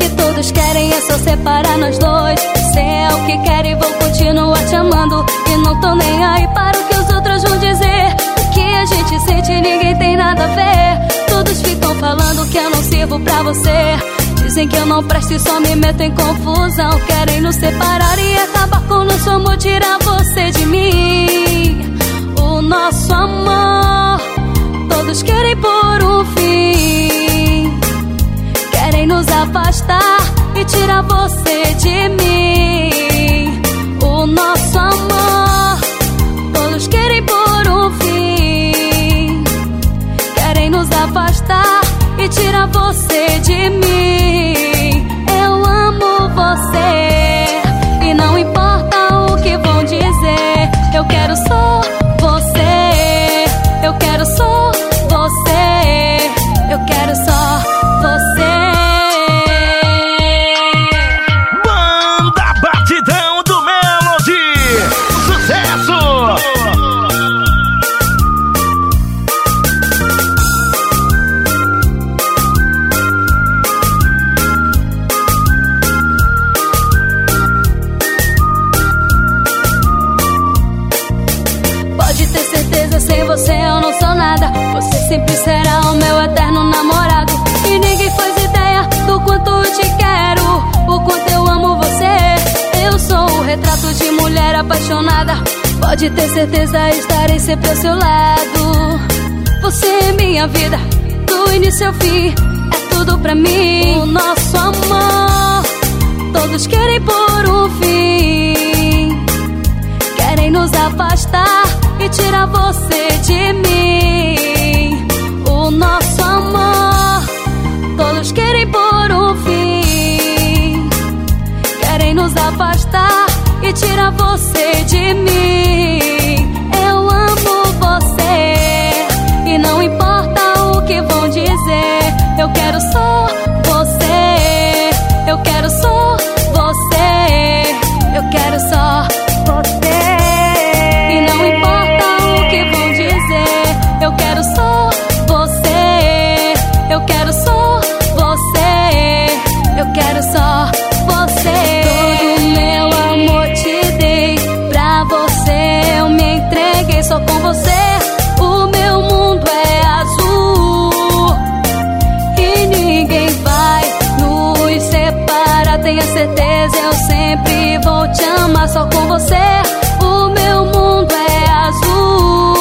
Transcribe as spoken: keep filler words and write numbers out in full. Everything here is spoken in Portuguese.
que todos querem é só separar nós dois. Você é o que quer e vou continuar te amando. E não tô nem aí para o que os outros vão dizer. O que a gente sente ninguém tem nada a ver. Todos ficam falando que eu não sirvo pra você. Dizem que eu não presto e só me meto em confusão. Querem nos separar e acabar com o nosso amor, tirar você de mim. O nosso amor todos querem por um fim. Querem nos afastar e tirar você de mim. O nosso amor todos querem por um fim. Querem nos afastar e tirar você de mim. Eu amo você e não importa o que vão dizer. Eu quero só você. Eu quero só você. Eu quero só você. Banda Batidão do Melody. Sucesso! Pode ter certeza, sem você eu não sou nada. Você sempre será o meu eterno namorado. E ninguém faz ideia do quanto eu te quero, o quanto eu amo você. Eu sou o retrato de mulher apaixonada. Pode ter certeza, estarei sempre ao seu lado. Você é minha vida, do início ao fim, é tudo pra mim. O nosso amor todos querem por um fim. Querem nos afastar e tirar você de mim. O nosso amor todos querem por um fim. Querem nos afastar e tirar você de mim. Eu amo você e não importa o que vão dizer. Eu quero só você. Eu quero só você. Eu quero só você. E não importa o que vão dizer. Eu quero só você. Eu quero só você. Eu quero só você. Todo meu amor te dei, pra você eu me entreguei. Só com você o meu mundo é azul. E ninguém vai nos separar, tenha certeza, eu sempre vou te amar. Só com você o meu mundo é azul.